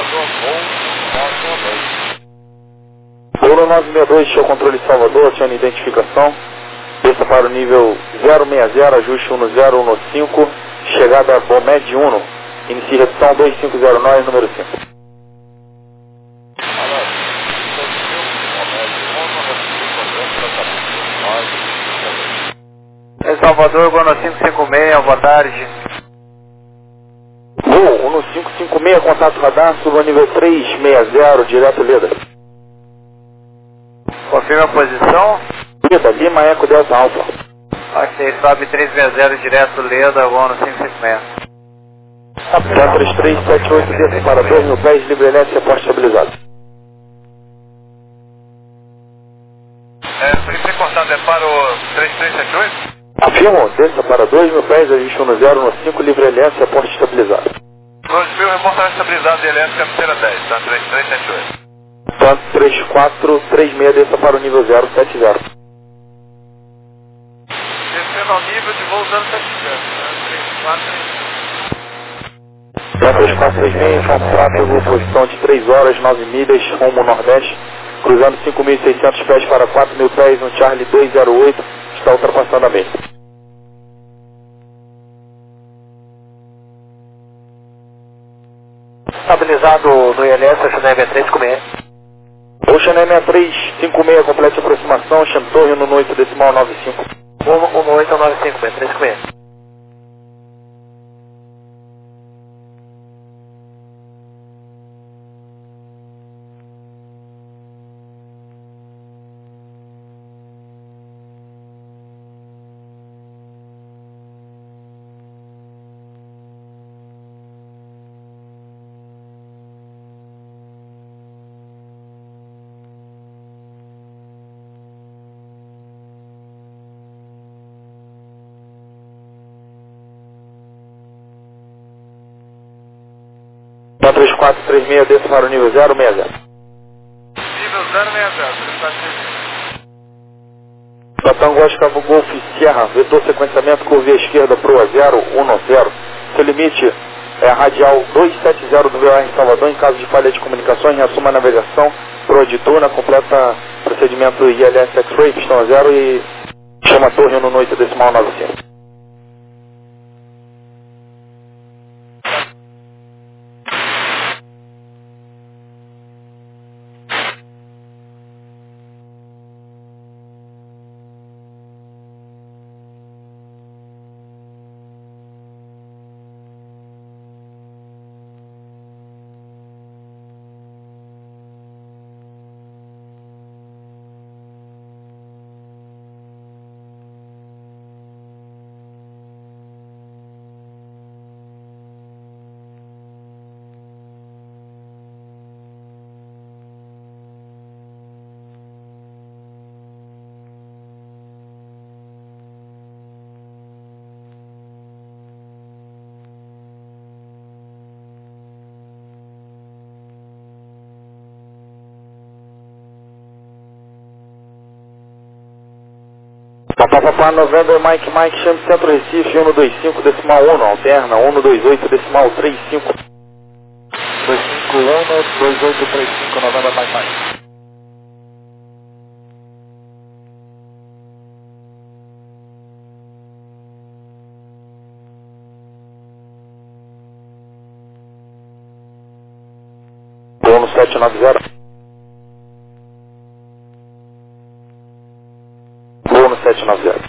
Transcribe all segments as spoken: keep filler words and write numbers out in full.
Ouro nove seis dois, show controle Salvador, aciona identificação. Desça para o nível zero seis zero, ajuste um zero um cinco, chegada a Bomed Uno. Inicie redução dois cinco zero nove, número cinco. Em Salvador, Gol cinco cinco seis, boa tarde. Gol um cinco cinco seis, contato radar, suba nível três seis zero, direto Leda. Confirma a posição. Leda, Lima Eco Delta Alfa. Ok, sobe três seis zero, direto Leda, Gol cinco cinco seis. K três três sete oito, desça para dois mil pés, livre elétrica, porte estabilizado. É, por isso que contato é para o três três sete oito? Afirmo, desça para dois mil pés, ajuste um zero um cinco, livre elétrica, porte estabilizado. dois mil, reportagem estabilizada de elétrica, cabeceira dez, tá? três três sete oito. Tanto três quatro três seis, desça para o nível zero sete zero. Descendo ao nível de voo zero sete zero, né? três quatro três quatro três seis, informa tráfego, posição de três horas, nove milhas, rumo nordeste, cruzando cinco mil e seiscentos pés para quatro mil pés, no Charlie dois zero oito, está ultrapassando a mesa. Estabilizado no I L S, Ocean M três cinco seis. Ocean M três cinco seis, complete aproximação, chame torre no oito decimal nove cinco. um oito nove cinco seis, três cinco seis. três quatro três seis, desça para o nível zero seis zero. Nível zero seis zero, três quatro três seis. Tango Oscar Golf Sierra, vetor sequenciamento, curva esquerda, proa zero um zero. Seu limite é a radial duzentos e setenta do V O R em Salvador. Em caso de falha de comunicações, reassuma a navegação, proa de tuna, completa procedimento I L S X-Ray, pistão a zero e chama a torre no oito decimal nove cinco. Papapá, November, Mike, Mike, chame Centro Recife, cento e vinte e cinco, decimal um, alterna, cento e vinte e oito, decimal trinta e cinco. dois cinco um, dois oito três cinco, November, Mike, Mike. Vou no sete nove zero. Vou no sete nove zero.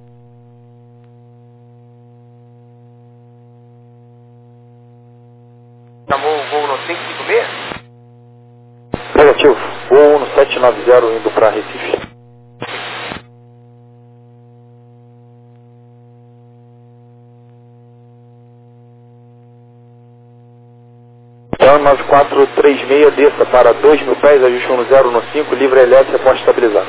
Chamou o voo no cinco cinco seis? Negativo. Vou no sete nove zero indo para Recife. Então nove quatro três seis, desça para dois mil pés, ajuste um zero no cinco, livre elétrica, porte estabilizado.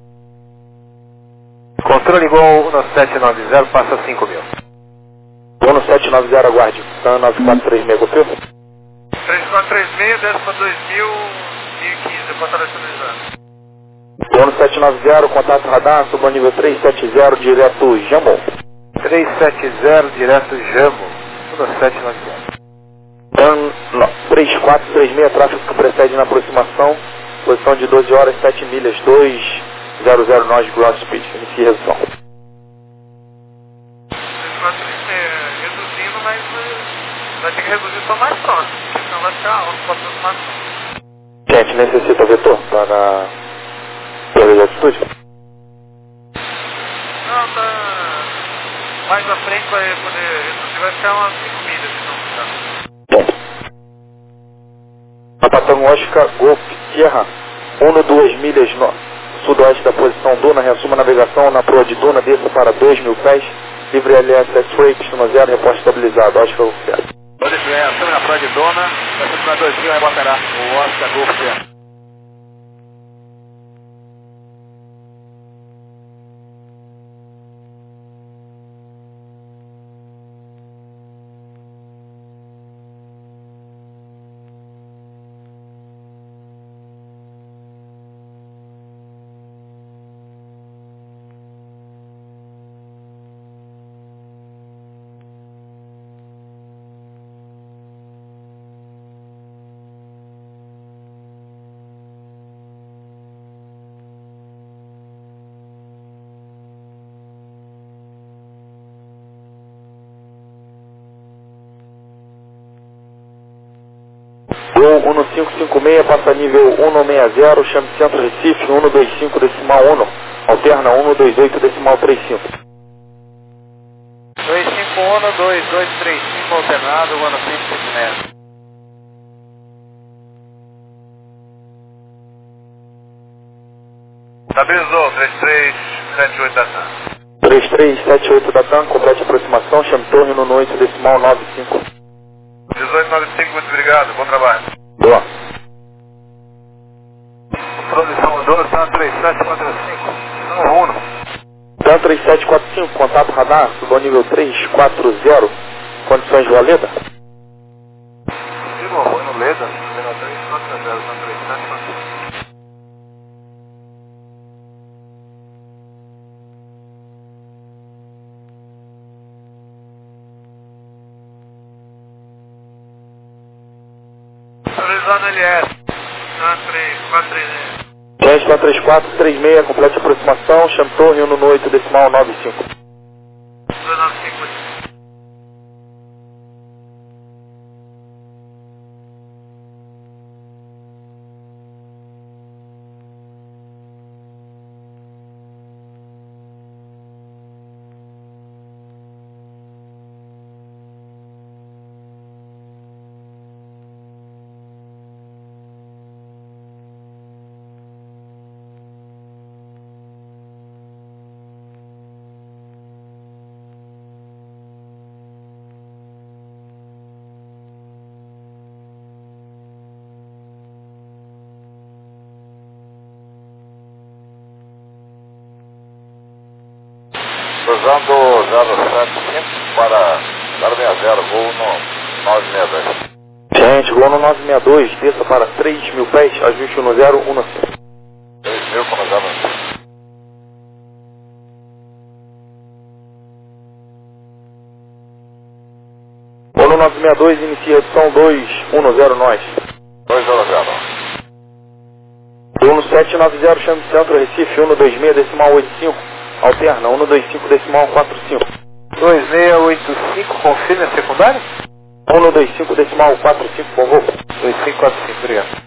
Controle Gol no sete nove zero, passa cinco mil. Vou no sete nove zero, aguarde. Então nove quatro três seis, confirma? três quatro três seis, desce para dois mil e quinze, contato estabilizado. Vou no sete nove zero, contato radar, suba nível três sete zero, direto Jamon. três sete zero, direto Jamon, no sete nove zero. Dan três quatro três seis, tráfego que precede na aproximação, posição de doze horas, sete milhas, dois zero zero nós, ground speed, inicie redução. Reduzindo, mas vai ter que reduzir só mais próximo, porque senão vai ficar alto para aproximação. Gente, necessita vetor para perda de altitude? Não, tá mais à frente vai poder reduzir, vai ficar umas cinco milhas se não ficar. Apatão Oscar, Golf, Sierra, um, duas milhas no sudoeste da posição Duna, reassuma navegação na proa de Duna, desça para dois mil pés, livre L S X-Ray, pistão zero, reposto estabilizado, Oscar Golf, Sierra. Pode ser, assume na proa de Duna, vai ser para dois mil, aí botará o Oscar Golf, Sierra. Gol um cinco cinco seis, passa nível um sessenta, chame centro Recife, um dois cinco decimal um, alterna um dois oito decimal trinta e cinco. dois cinco um, dois dois três cinco, alternado, um cinco cinco seis. Estabilizou, três três sete oito da TAM. três três sete oito da TAM, complete a aproximação, chame torre no oito decimal nove cinco. dezoito noventa e cinco, muito obrigado, bom trabalho. Boa. Produção Duna, TAM três sete quatro cinco, um. TAM três sete quatro cinco, contato radar, subo nível três quatro zero, condições de Valeda. Sigo, foi no Leda, três quatro zero, TAM três sete quatro cinco. Estabilizando L S, TAM três quatro três seis. Gente, TAM três quatro três seis, complete a aproximação, chame torre no oito decimal nove cinco. dezoito noventa e cinco. Cruzando zero sete cinco para zero seis zero, voo no nove seis dois. Gente, gol no nove seis dois, desça para três mil pés, ajuste no zero um cinco. três mil com zero um. Gol no nove seis dois, inicia redução dois um zero nós. dois zero zero. Gol no sete nove zero, chame centro Recife, um dois seis decimal oito cinco, alterna um dois cinco decimal quatro cinco. dois seis oito cinco, confirme a secundária? um dois cinco decimal quatro cinco, por favor. dois cinco quatro cinco, obrigado.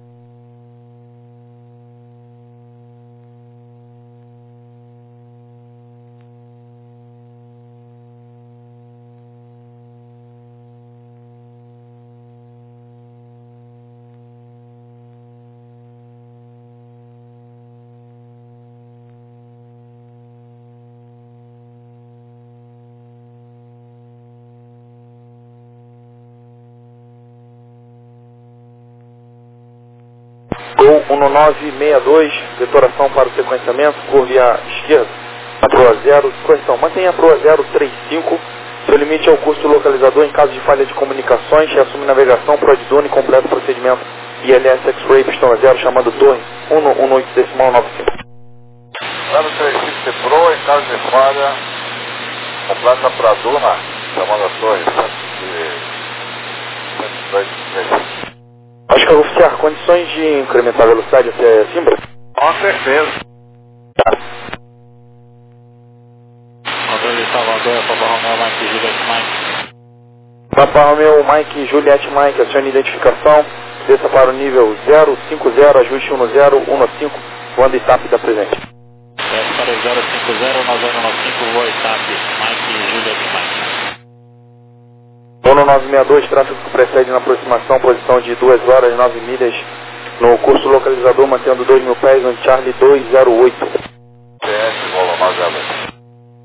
Gol um nove seis dois, detonação para o sequenciamento, curve à esquerda, a proa zero, correção, mantenha a proa zero três cinco, seu limite é o curso localizador em caso de falha de comunicações, reassume navegação, proa de Duna e completa o procedimento I L S X-Ray, pistão zero, chamando torre um oito decimal nove cinco. zero três cinco Pro, em caso de falha, completa para Duna, chamando a torre cento e dois três. Acho que oficiar condições de incrementar a velocidade até Simbra? Com certeza. Controle de Salvador, Papa Romeo, Mike, Juliette, Mike. Papa Romeo, Mike, Juliette, Mike, acione identificação, desça para o nível zero cinco zero, ajuste um zero um cinco, voando I T A P da presente. Desce para o zero cinco zero, nove zero nove cinco, voa I T A P, Mike, Juliette, Mike. Dono nove seis dois, tráfego que precede na aproximação, posição de duas horas, nove milhas, no curso localizador, mantendo dois mil pés, no Charlie dois zero oito. P S, Volo nove zero dois.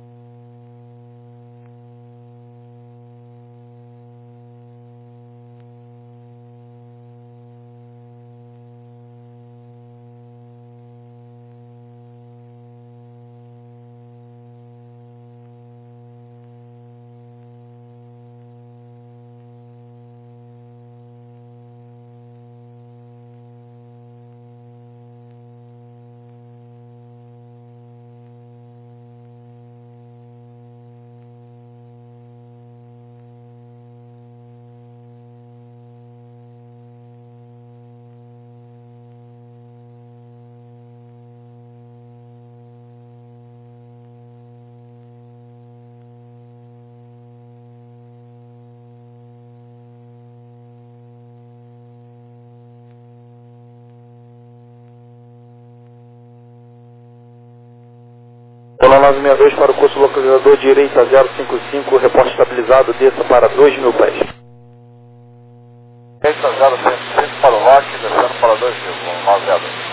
Dono nove seis dois para o curso localizador, direita zero cinco cinco, reporte estabilizado, desça para dois mil pés. Direita zero cinco cinco para o Rock, descendo para dois mil, Volo nove zero dois.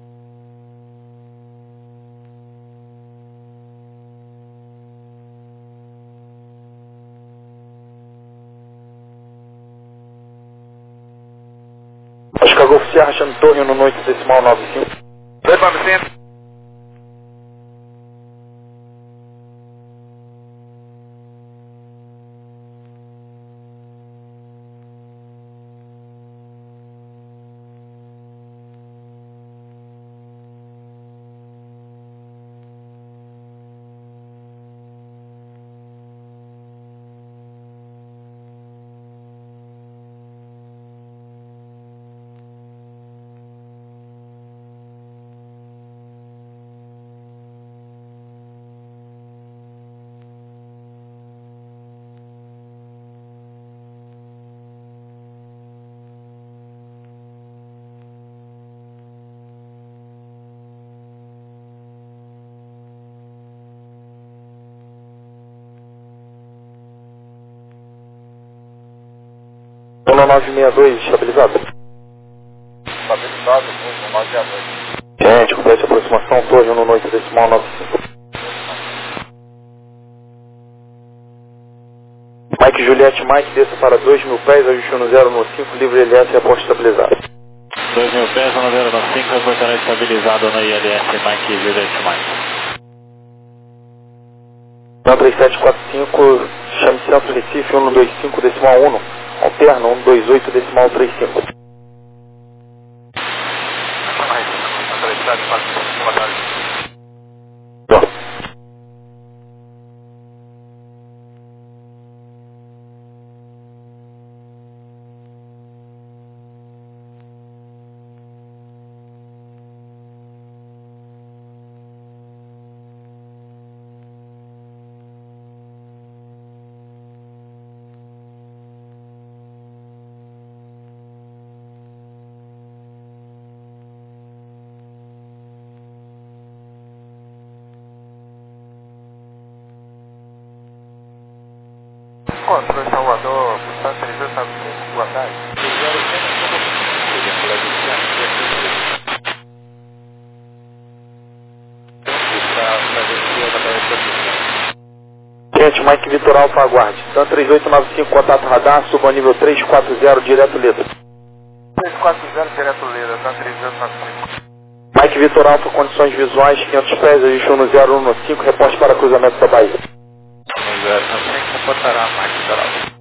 Oscar Golf Sierra, Antônio no noite decimal nove cinco. dois novecentos. Dono nove seis dois, estabilizado. Estabilizado, Volo nove zero dois. Gente, complete aproximação, torre no noite decimal nove cinco. Mike Juliette, Mike, desça para dois mil pés, ajuste um zero um cinco, livre L S, reporte estabilizado. dois mil pés, um zero nove cinco, reportará estabilizado no I L S, Mike, Juliette, Mike. um três sete quatro cinco, chame Centro Recife, um dois cinco, decimal um, alterna um dois oito, decimal três cinco. Controle Salvador, Gustavo três zero nove cinco, boa tarde. Gente, Mike Vitor Alfa, aguarde. Dan três oito nove cinco, contato radar, suba ao nível três quatro zero, direto letra. três quatro zero, direto Leda, Dan três zero nove cinco. Mike Vitor Alfa, condições visuais, quinhentos pés, ajuste um zero um cinco, reporte para cruzamento da Bahia. um zero nove cinco, reportará, Mike Vitor Alfa.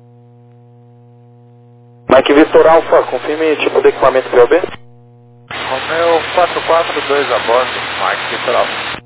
Mike Vitor Alfa, confirme tipo de equipamento P O B. Romeo quatro quatro dois a bordo, Mike Vitor Alfa.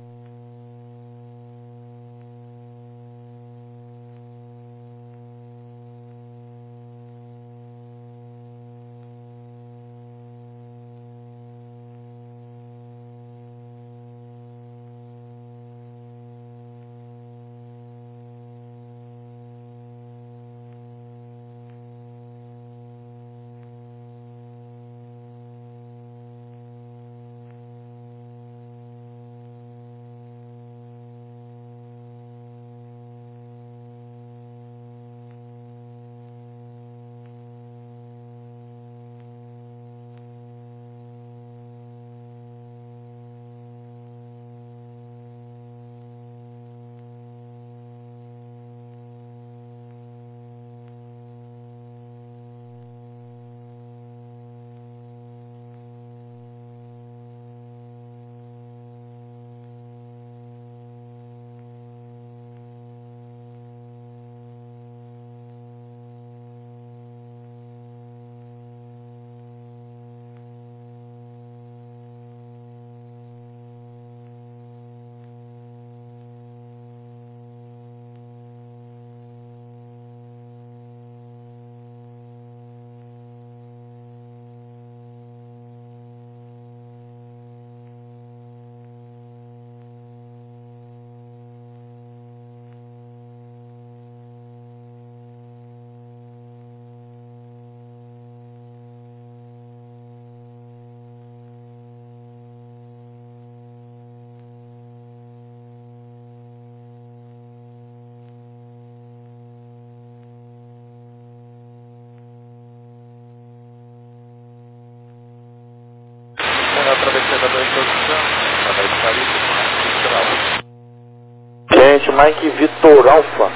Gente, Mike Vitor Alfa.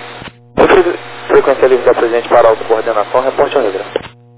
Frequência livre da presente para autocoordenação, reporte ao regra.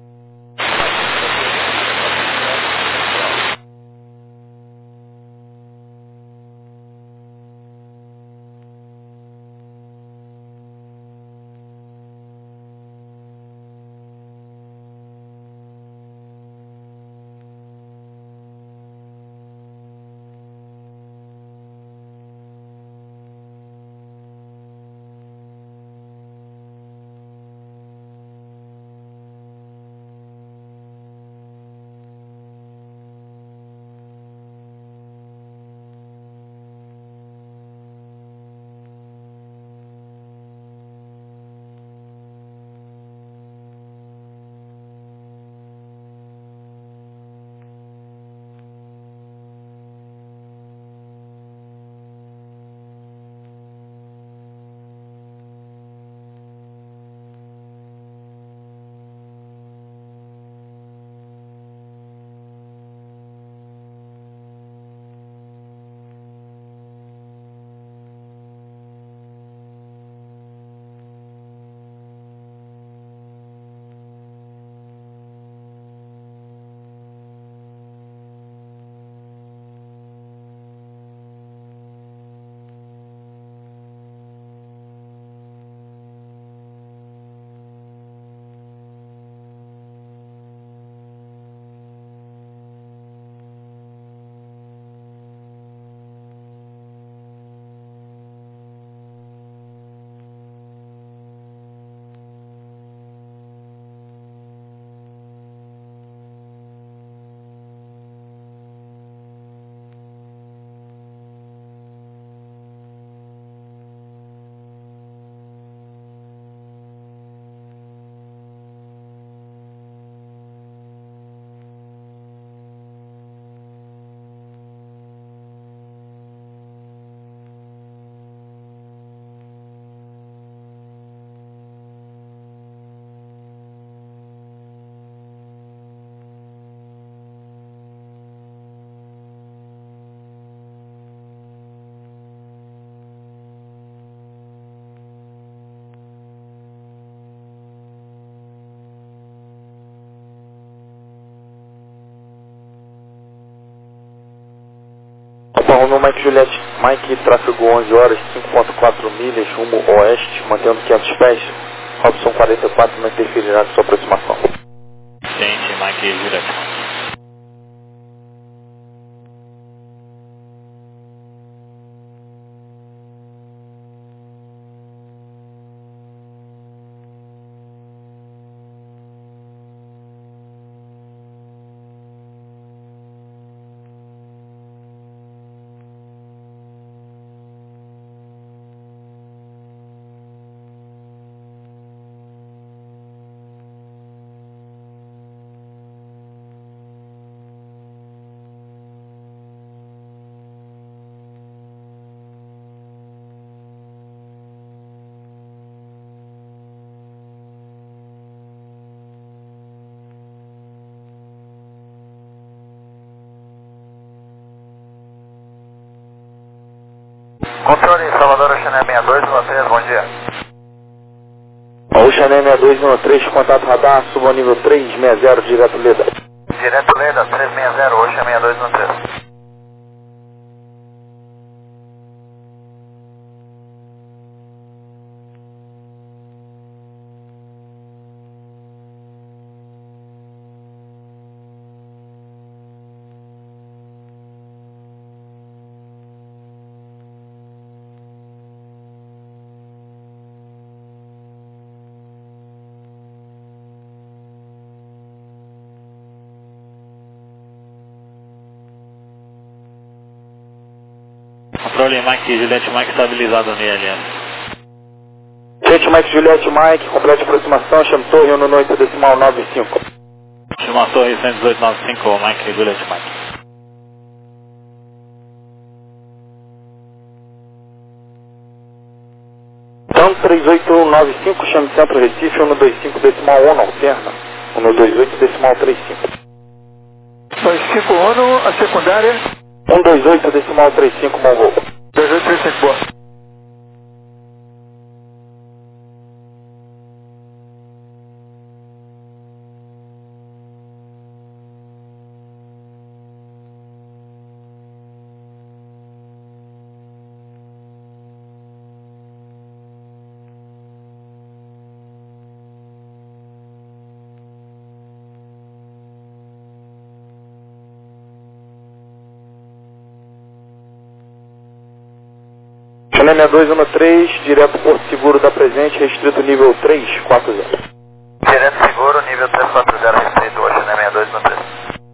Romeo Mike Juliette, Mike, tráfego onze horas, cinco ponto quatro milhas, rumo oeste, mantendo quinhentos pés. Robson quarenta e quatro não interferirá de sua aproximação. Gente, Mike Juliette. Controle Salvador Ocean sessenta e dois, um três, bom dia. Ocean sessenta e dois, um três, contato radar, suba ao nível três sessenta, direto Leda. Direto Leda, três sessenta, Ocean sessenta e dois, um três. Controle Mike, Juliette Mike estabilizado no I L S. Gente, Mike, Juliette, Mike, complete aproximação, chame torre um no oito decimal nove cinco. Chama torre cento e dezoito nove cinco, Mike, Juliette Mike. Então, três oito nove cinco, chame centro Recife, um dois cinco decimal um, alterna, um dois oito decimal trinta e cinco. dois cinco um, a secundária. um dois oito decimal trinta e cinco, Mongol. dois oito três cinco, boa. sessenta e dois, um três, direto Porto Seguro da Presente, restrito nível três quatro zero. Direto Seguro, nível três quatro zero, restrito, Ocean sessenta e dois, um três.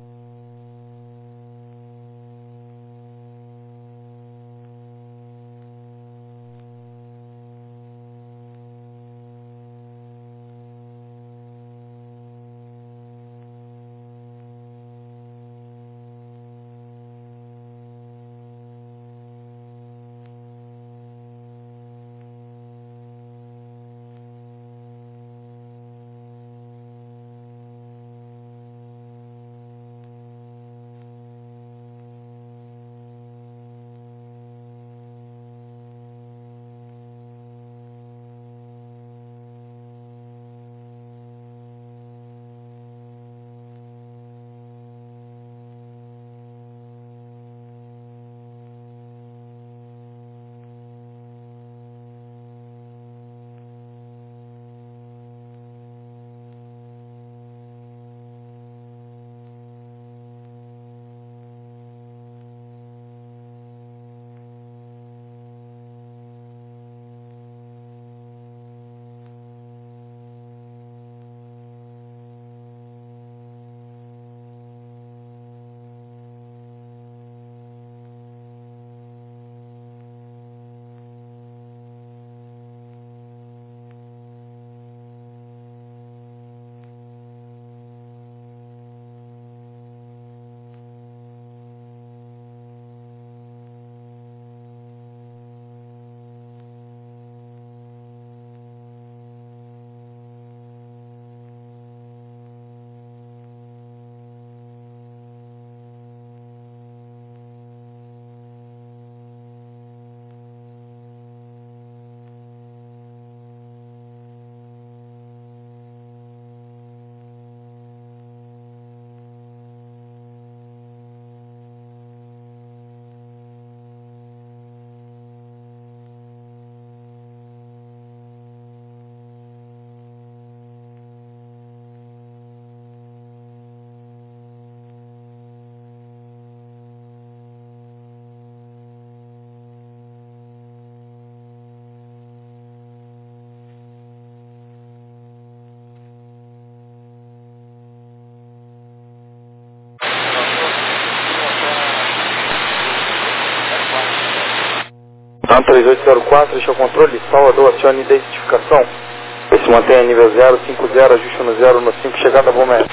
Então, três oito zero quatro, deixa o controle, Salvador, acione identificação. Esse mantenha nível zero cinco zero, ajuste no zero no cinco, chegada a bomba aérea.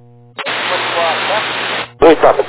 Oitava.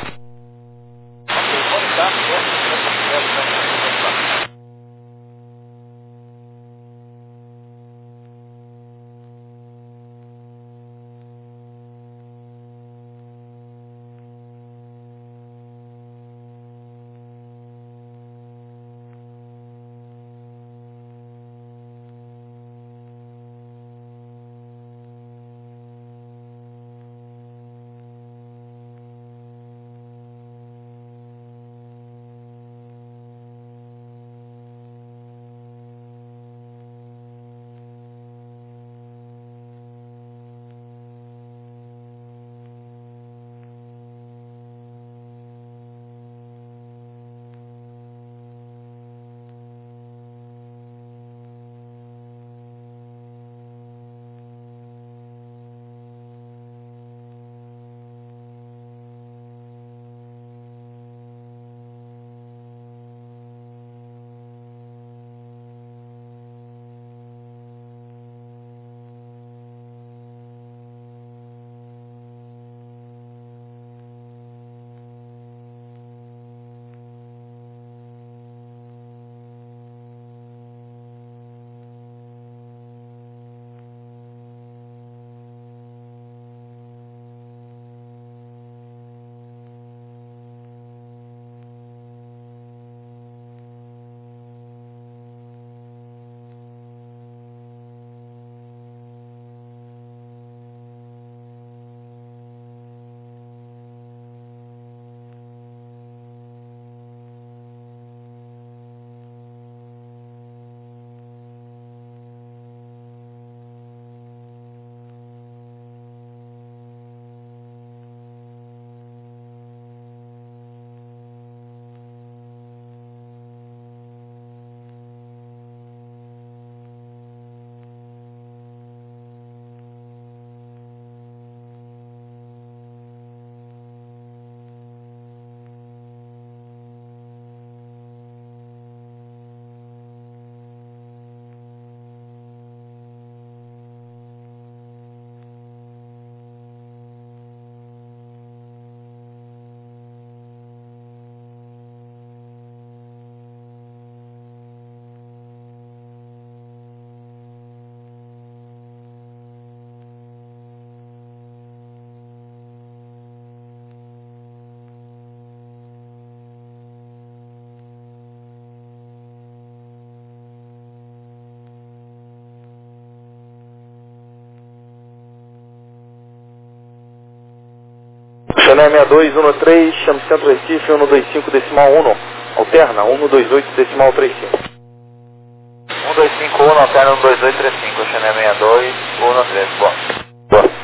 China sessenta e dois, um três, chamo Centro Recife, cento e vinte e cinco, decimal um, alterna, cento e vinte e oito, decimal trinta e cinco. um dois cinco um, alterna um dois oito três cinco, China sessenta e dois, um três, boa. Boa.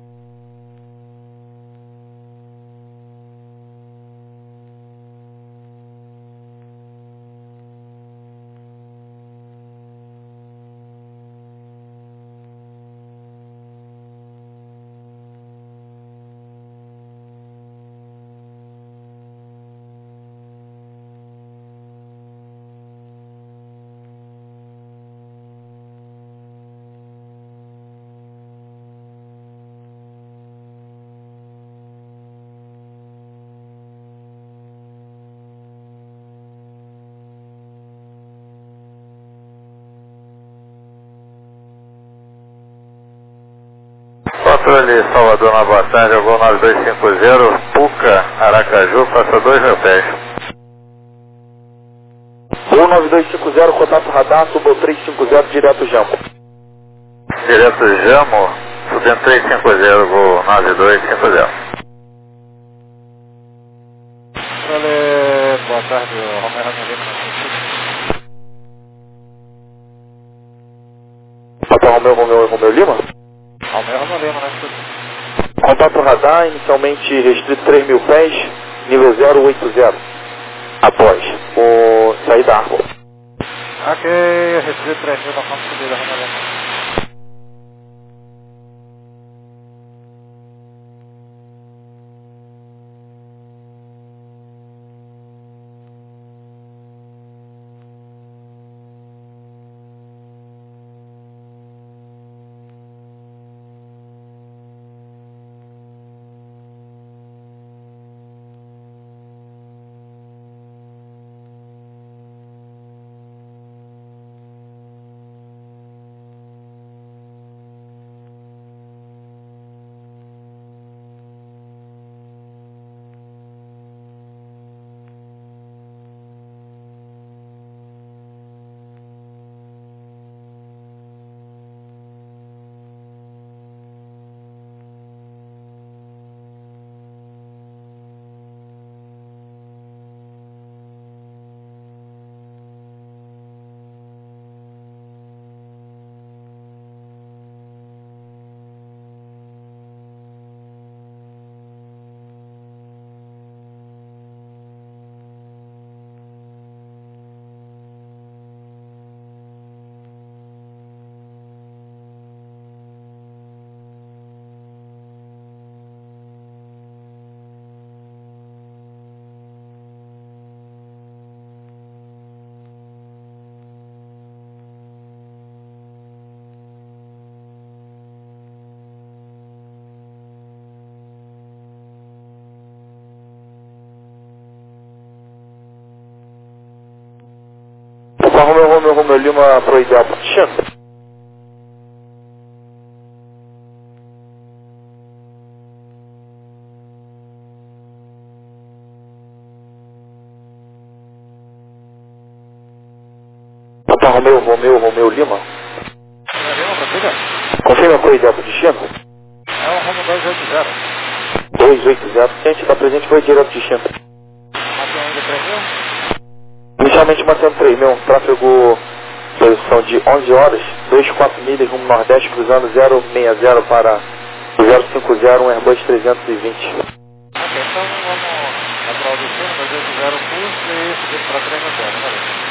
Controle Salvador, na boa tarde, eu vou nove dois cinco zero, Puca, Aracaju, faça dois mil pés. um nove dois cinco zero, contato radar, subo três cinco zero, direto Jambo. Direto Jamo, subindo três cinco zero, vou nove dois cinco zero. Controle, boa tarde, Romero Lima na Papa Romeu, Romeu, Romeu Lima? Romero Lima na Contato radar, inicialmente restrito três mil pés, nível zero oito zero. Após o sair da árvore. Ok, recebi três mil, nós vamos subir da Romero Lima. Papa Romeu, Romeu, Romeu Lima, pro ideal para destino. Papa Romeu, Romeu, Romeu Lima. Romero Lima, prossiga. Confirma pro ideal para destino. É o Romo dois oito zero. dois oito zero, gente, está presente, foi direto destino. Mantém ainda três mil? Inicialmente mantendo três mil, tráfego, posição de onze horas, vinte e quatro milhas rumo nordeste, cruzando zero seis zero para zero cinco zero, um Airbus trezentos e vinte. Ok, então vamos natural do destino, dois oito zero curso e subir para três mil pés, valeu.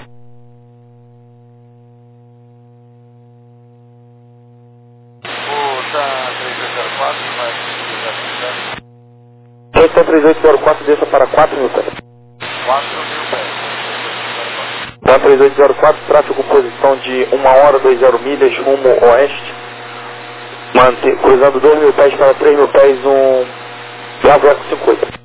Então três oito zero quatro desça para quatro mil pés. quatro mil pés. Então três oito zero quatro, tráfego posição de uma hora, vinte milhas rumo oeste. Mante, cruzando dois mil pés para três mil pés, um Bravo Eco cinquenta e oito.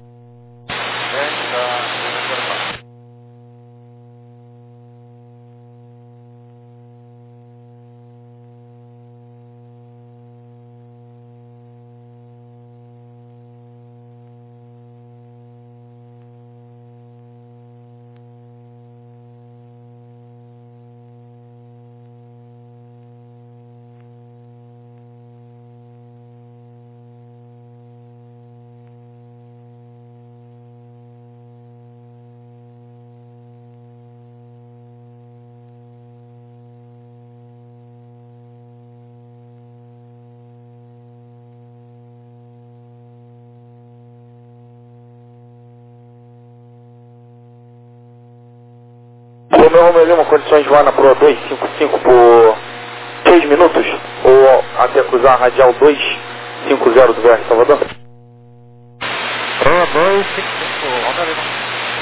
Romeu Romeu Lima, condições de voar na Proa dois cinco cinco por seis minutos, ou até cruzar a radial dois cinco zero do V R Salvador? Proa dois cinco cinco, Romeu Lima.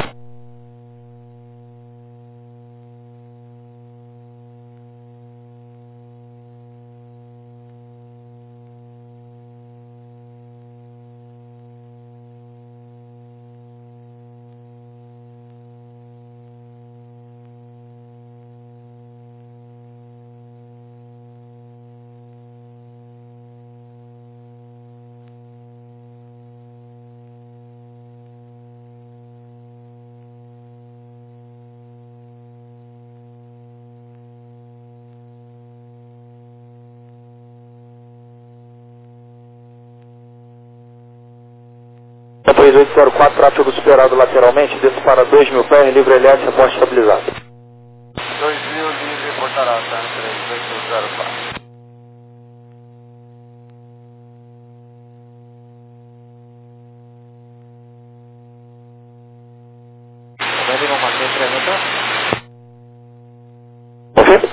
três oito zero quatro, tráfego superado lateralmente, desço para dois mil pés, livre L S, aposta estabilizado. dois mil, livre, portará, tá? três oito zero quatro. Romeu Lima, marquei trezentos. Ok?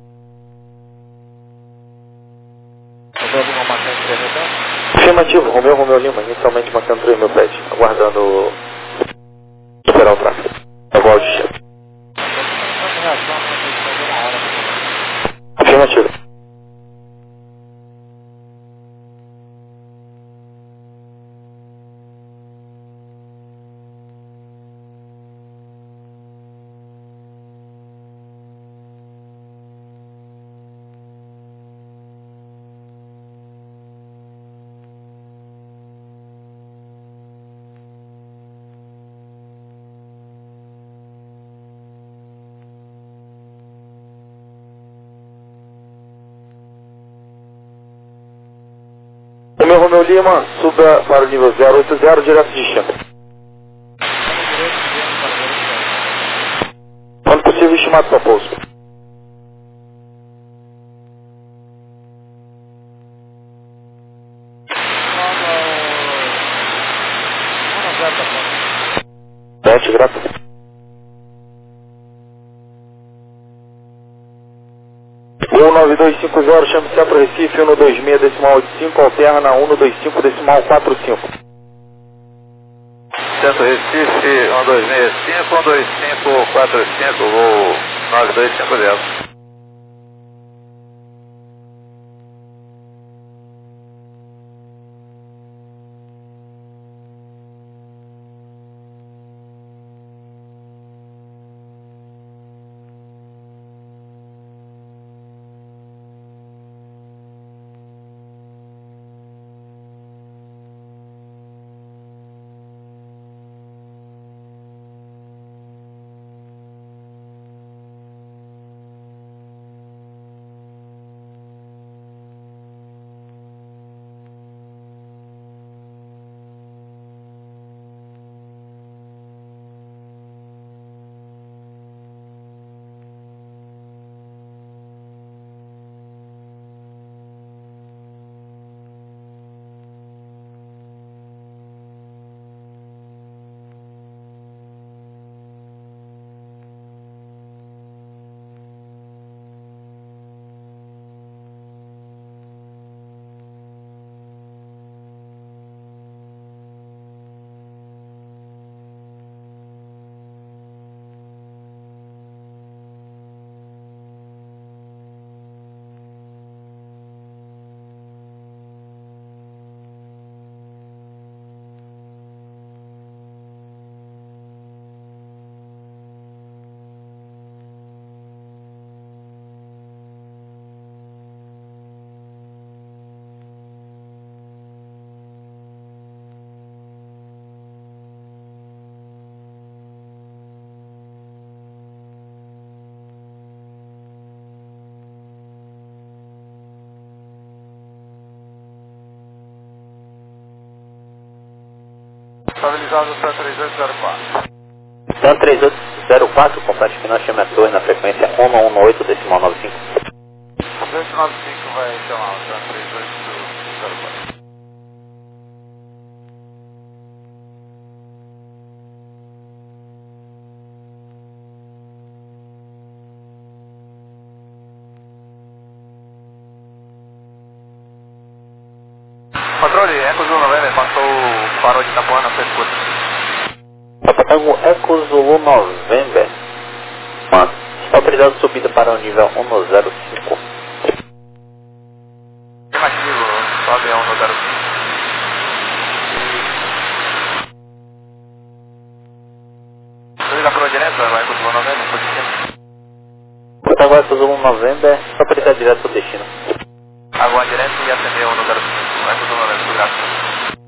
Romeu Lima, marquei trezentos. Afirmativo, Romeu Romeu Lima, inicialmente mantendo três mil pés, aguardando superar o tráfego. Aguardo de chefe. Reação, né? De uma hora. Afirmativo. Romeu Romeu Lima, suba para o nível zero oito zero, direto de destino. Quando possível, estimado para pouso. Sete, graças. um nove dois cinco zero, chame Centro Recife, um dois seis decimal oito cinco, alterna um dois cinco decimal quatro cinco. Centro Recife, um dois seis cinco, um dois cinco quatro cinco, voo nove dois cinco zero. Estabilizado Centro três oito zero quatro. Centro três oito zero quatro, complete que nós chama a torre na frequência um um oito decimal nove cinco. dois nove cinco vai chamar o Centro três oito zero quatro. Controle, Eco Zulu November, passou o farol de Itapuã na sua escuta. Papa Tango Eco Zulu November. Mano, está autorizado subida para o nível um zero cinco. Afirmativo, sobe a um zero cinco. Você já falou direto, vai Eco Zulu November, por destino? Papa Tango Eco Zulu November, está autorizado direto para o destino. Agora direto e acender um zero cinco, Eco Zulu November, muito grato.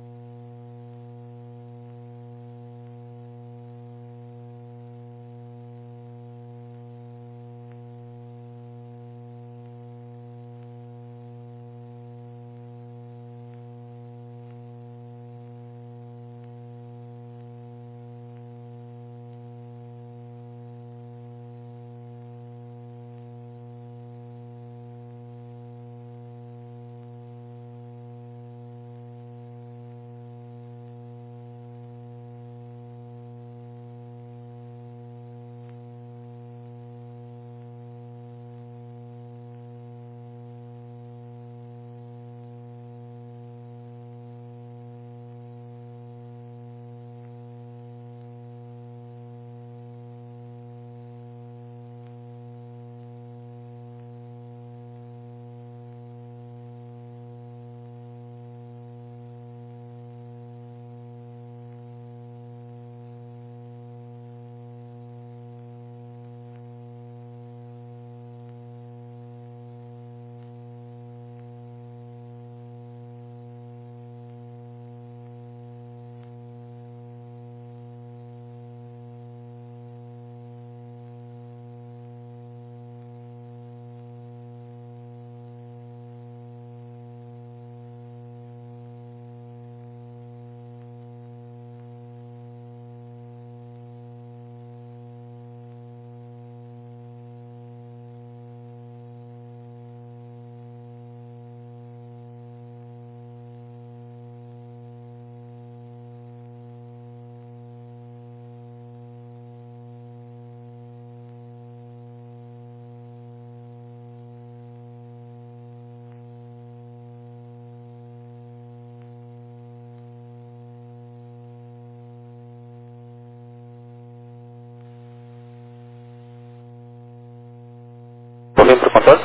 Volume para o controle.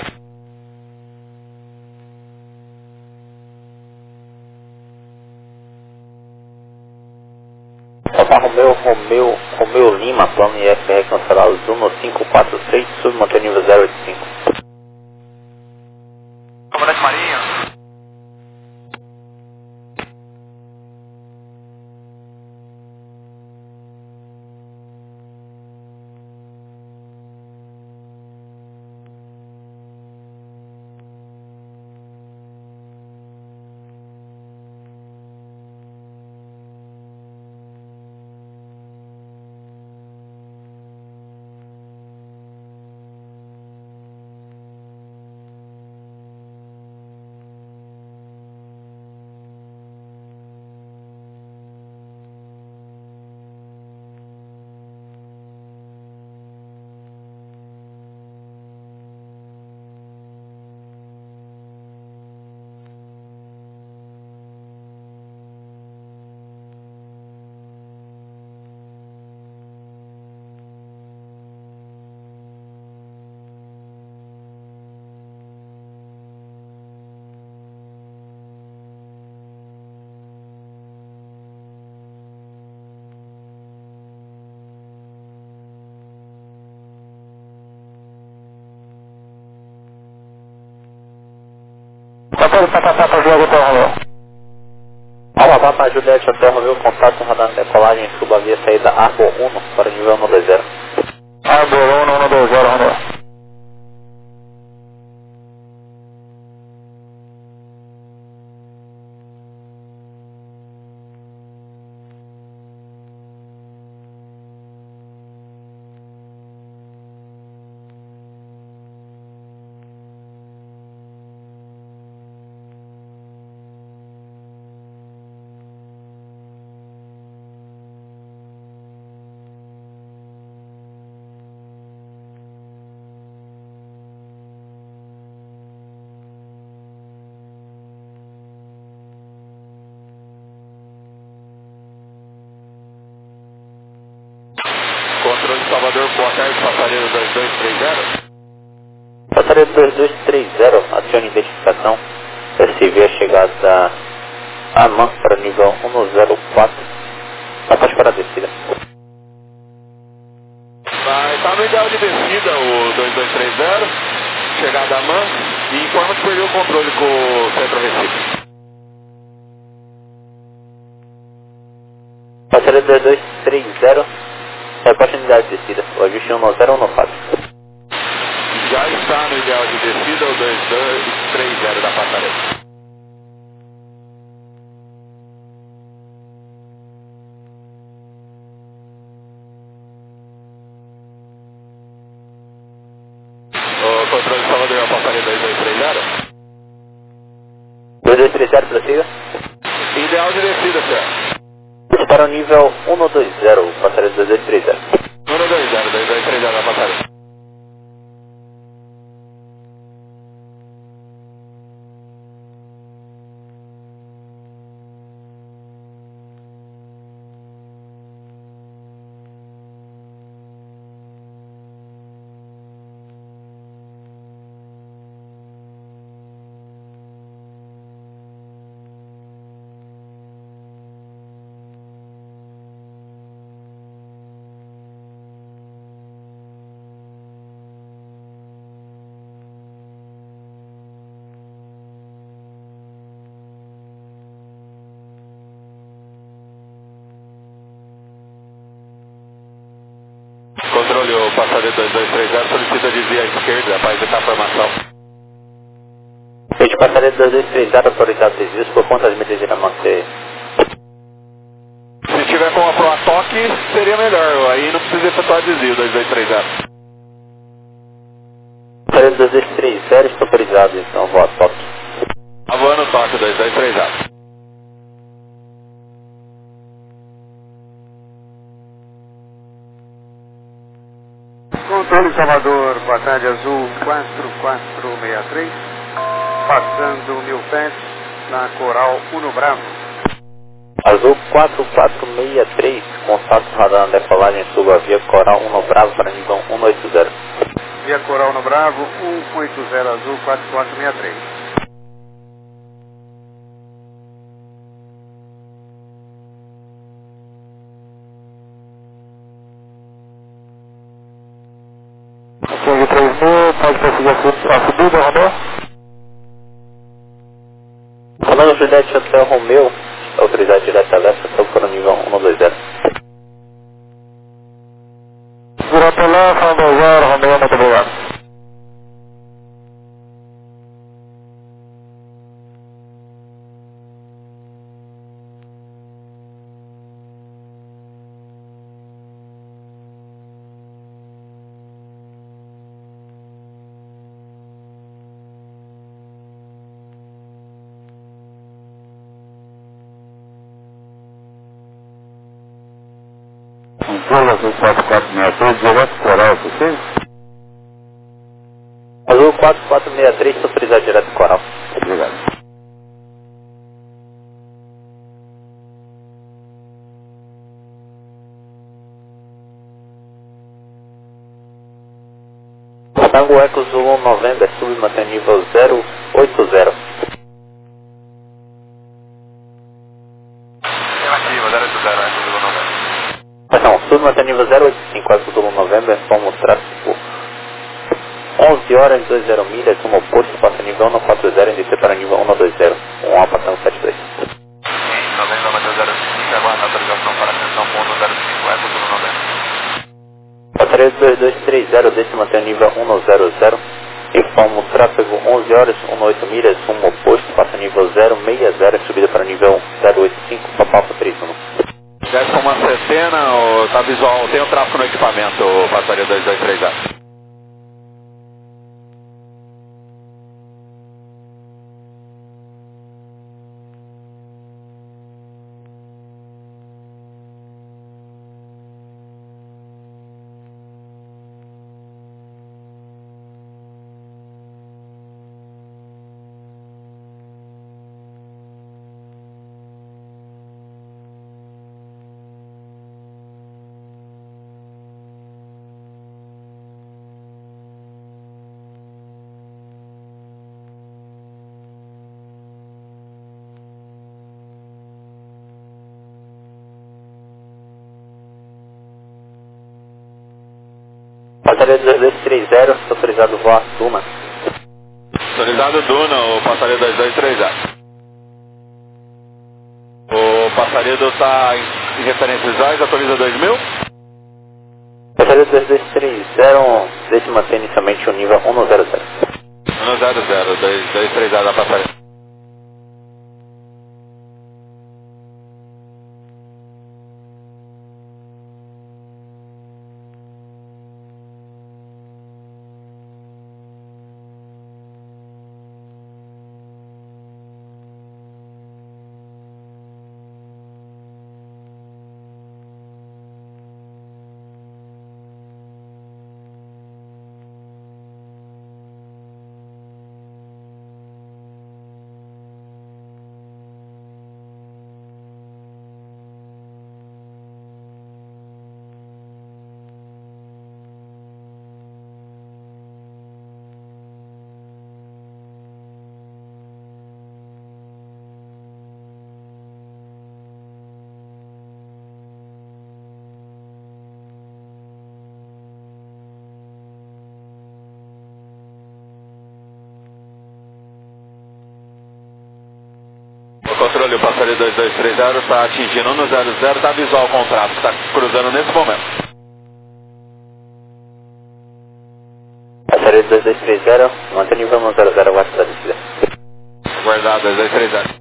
Papa Romeu, Romeu, Romeu Lima, plano I F R cancelado um cinco quatro seis, submanter nível zero oito cinco. Comandante Marinho. Papa Papa Papa Juliette Hotel Romeu. Alfa Papa Juliette Hotel Romeu, contato radar de decolagem, suba via saída Arbor um para nível um dois zero. Arbor um um dois zero Romeu. Salvador, boa tarde, passageiro dois dois três zero. Passageiro dois dois três zero, acione identificação. S V a chegada a M A N para nível um zero quatro. Apache para a descida. Vai, tá no ideal de descida o dois dois três zero, chegada a M A N, e informa que perdeu o controle com o centro Recife. Passageiro dois dois três zero, reparte a unidade de descida, o ajuste um zero um quatro. Já está no ideal de descida o dois dois três zero da passarela. O controle de Salvador, a passarela dois dois três zero. dois dois três zero, descida. Ideal de descida, senhor. Para o nível um dois zero, passageiro dois dois três zero. um dois zero, dois dois três zero da passarela. Controle, o passageiro dois dois três zero solicita desvio à esquerda para evitar a formação. Este passageiro dois dois três zero autorizado desvios por conta das medidas de manter. Se tiver como aprovar toque, seria melhor, aí não precisa efetuar desvio dois dois três zero. Passageiro dois dois três zero está autorizado, então vou a toque. Avoando toque dois dois três zero. Controle Salvador, boa tarde, Azul quatro quatro seis três, passando mil pés na Coral Uno Bravo. Azul quatro quatro seis três, contato radar na decolagem suba via Coral Uno Bravo para nível um oito zero. Via Coral Uno Bravo, um oito zero Azul quatro quatro seis três. cinco três mil, pode prosseguir a subida, Romeu? Comando Juliette Hotel Romeu, autorizado direto a leste, estou para o nível um dois zero. Direto a leste, um dois zero, Romeu, muito obrigado. Controle Azul quatro quatro seis três, direto Coral, possível? Azul quatro quatro seis três, autorizado direto Coral. Obrigado. Tango Eco Zulu November, sub mantém nível zero oito zero. Negativo, zero oito zero, Eco Zulu November. Perdão, sub mantém nível zero oito cinco, Eco Zulu November, como tráfego onze horas e dois zero milhas, rumo oposto, passa nível um quatro zero, indica para nível um dois zero, um A passando sete dois. Em novembro, Mateu zero cinco, aguarda autorização para atenção ponto zero cinco, Eco Zulu November. Passageiro dois dois três zero, desse mantém nível um zero zero, informa o tráfego onze horas, dezoito milhas, rumo oposto, passa nível zero seis zero, subida para nível zero oito cinco, Papalfa três um. Desce com uma centena, ou tá visual, tem o tráfego no equipamento, o passageiro dois dois três zero. Passaredo dois dois três zero, autorizado voar Duna. Autorizado Duna, o passaredo dois dois três zero. O passaredo está em referência visuais, autoriza dois mil. Passaredo dois dois três zero, deixe manter inicialmente o nível um zero zero. um zero zero, dois dois três zero da passaredo. O controle, o passaredo dois dois três zero está atingindo um zero zero, está visual com o tráfego, está cruzando nesse momento. Passaredo dois dois três zero, mantém nível um zero zero, aguarde da descida. Guardado, dois dois três zero.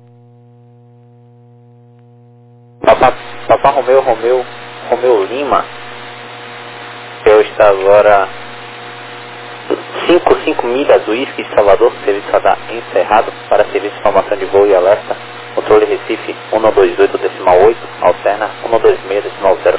Papá, Papá Romeu, Romeu, Romeu Lima. Eu está agora cinco cinco milhas do I F C Salvador, serviço radar encerrado, para serviço de informação de voo e alerta. Controle Recife um dois oito decimal oito, alterna um dois seis decimal zero.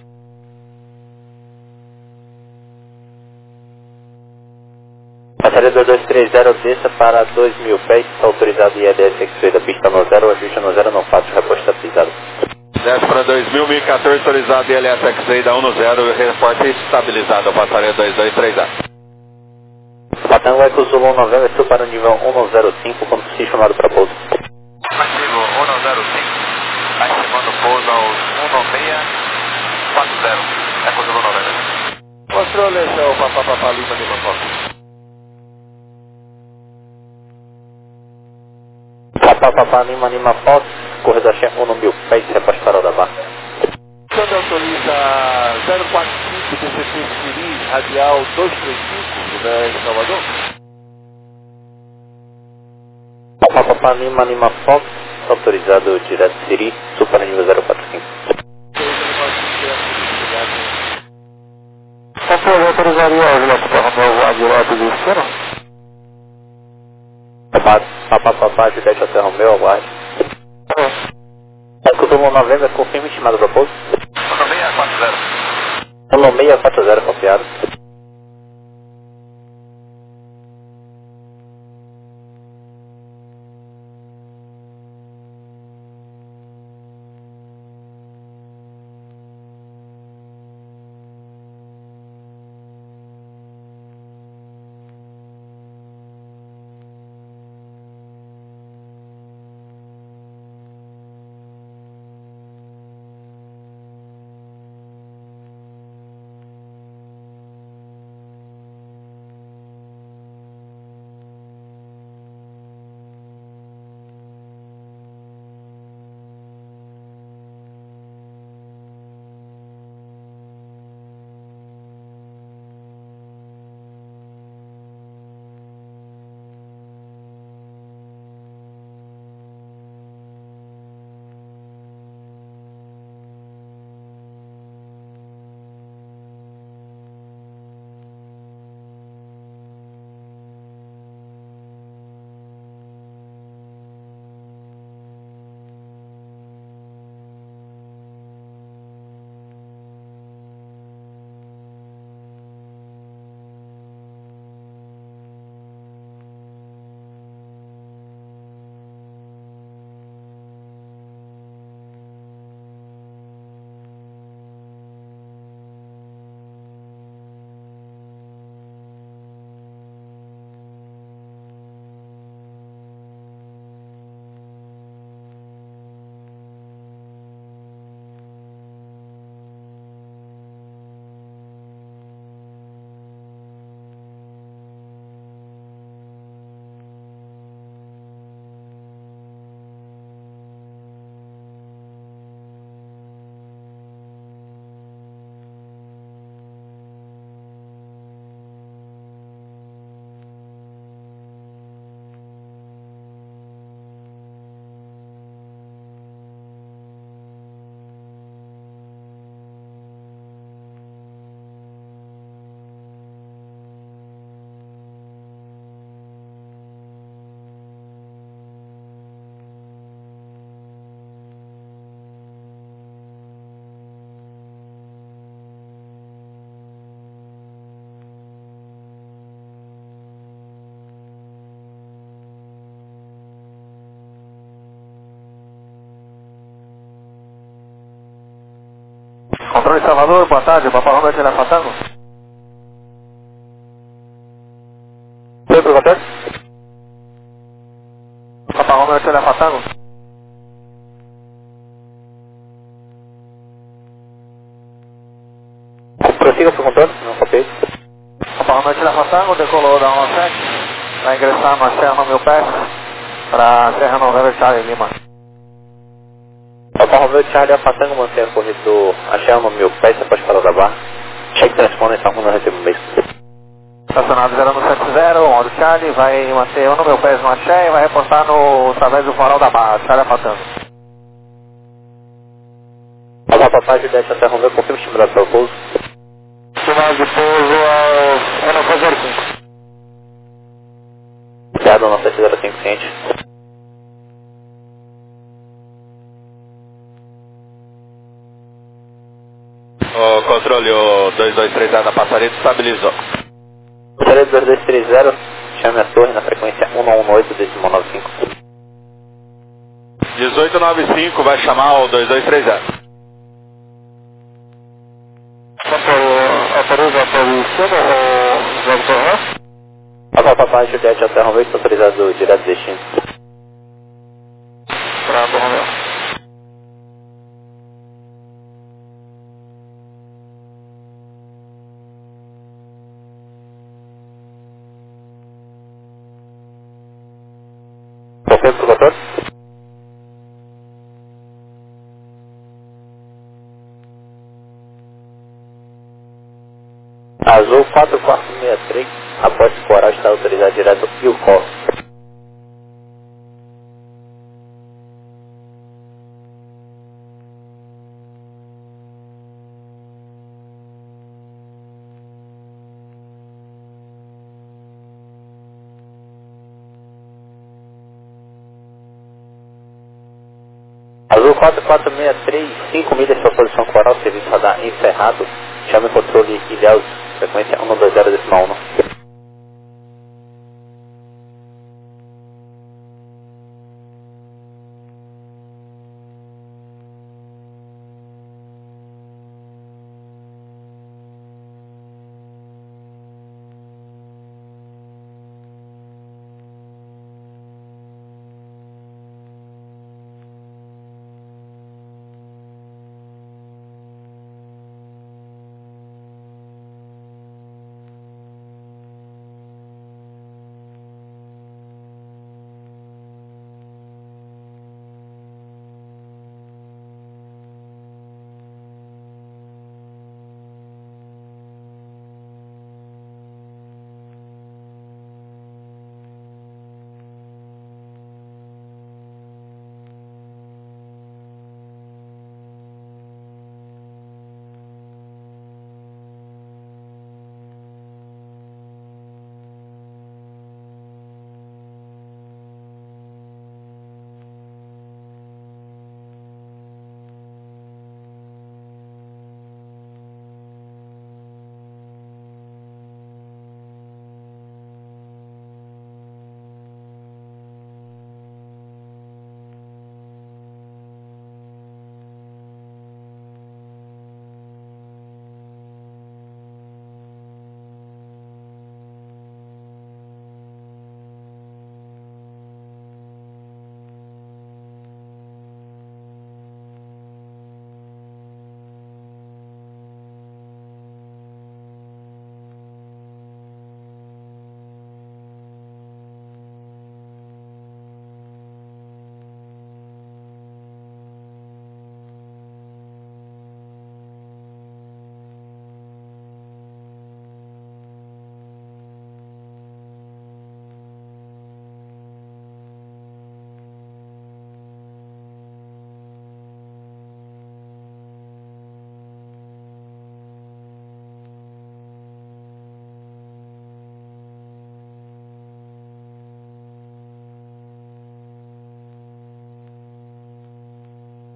Passaredo dois dois três zero, desça para dois mil pés, está autorizado I L S X-Ray da pista no zero, ajuste no zero, não faço, reposto estabilizado. Desce para dois mil, mil e quatorze, autorizado I L S X-Ray da um zero, reporte estabilizado, passaredo dois dois três zero. Latam Eco Zulu um noventa, estou para o nível um zero cinco, quando se chamado para pouso. Afirmativo, um zero cinco, estimando pouso aos um seis quatro zero, Eco Zulu noventa. Controle, esse é o Papá Papá Lima Lima Fox. Papá Papá Lima Lima Fox, corredor X um mil pés, reposto farol da barra. Quando autoriza zero quatro cinco D C P Siri, radial dois três cinco, da Salvador? Papá Papá Lima Lima Fox, autorizado direto Siri, super nível zero quatro cinco. Você autorizaria o nosso Romeu voar direto de cima? Papá Papá Papá Juliette Hotel Romeu, aguarde. Eco Zulu noventa, confirme estimado para pouso. um seis quatro zero. um seis quatro zero, confiado. Controle Salvador, boa tarde, Papa Romeo Telefone Tango. Pedro Roberto. Papa Romeo Telefone Tango. Prossiga para o controle, não copiei. Papa Romeo Telefone Tango, decolou da um sete, vai ingressar na Serra Mil Pés, para Serra Novembro Charlie Lima. Papa Romeo Charlie Alfa Tango, mantém a corrida do Serra Mil Pés, após parar da barra. Cheque transpondência, arruma recebo um mês. Estacionado zero um sete zero, Aldo Charlie, vai manter um no meu pés no axé e vai reportar no, através do farol da barra, Charlie Alfa Tango. Olá, papai, Juliette, até Romeu, confirma o estimulado para o pouso. Estimado de pouso ao nove zero cinco. Obrigado, nove sete zero cinco, ciente. O controle, o dois dois três zero da Passarito estabilizou. três dois dois três zero, chame a torre na frequência um um oito, decimal nove cinco. dezoito nove cinco vai chamar o dois dois três zero. Autoriza a posição ou Olá, papai, Juliette, até Romeu, está autorizado direto destino. Bravo, Romeu. Confirma para o controle. Azul quatro quatro seis três, após o coral está autorizado direto e o call. Azul quatro quatro seis três, cinco milhas para a posição coral, serviço radar encerrado. Chame o controle Ilhéus, frequência um dois zero decimal um.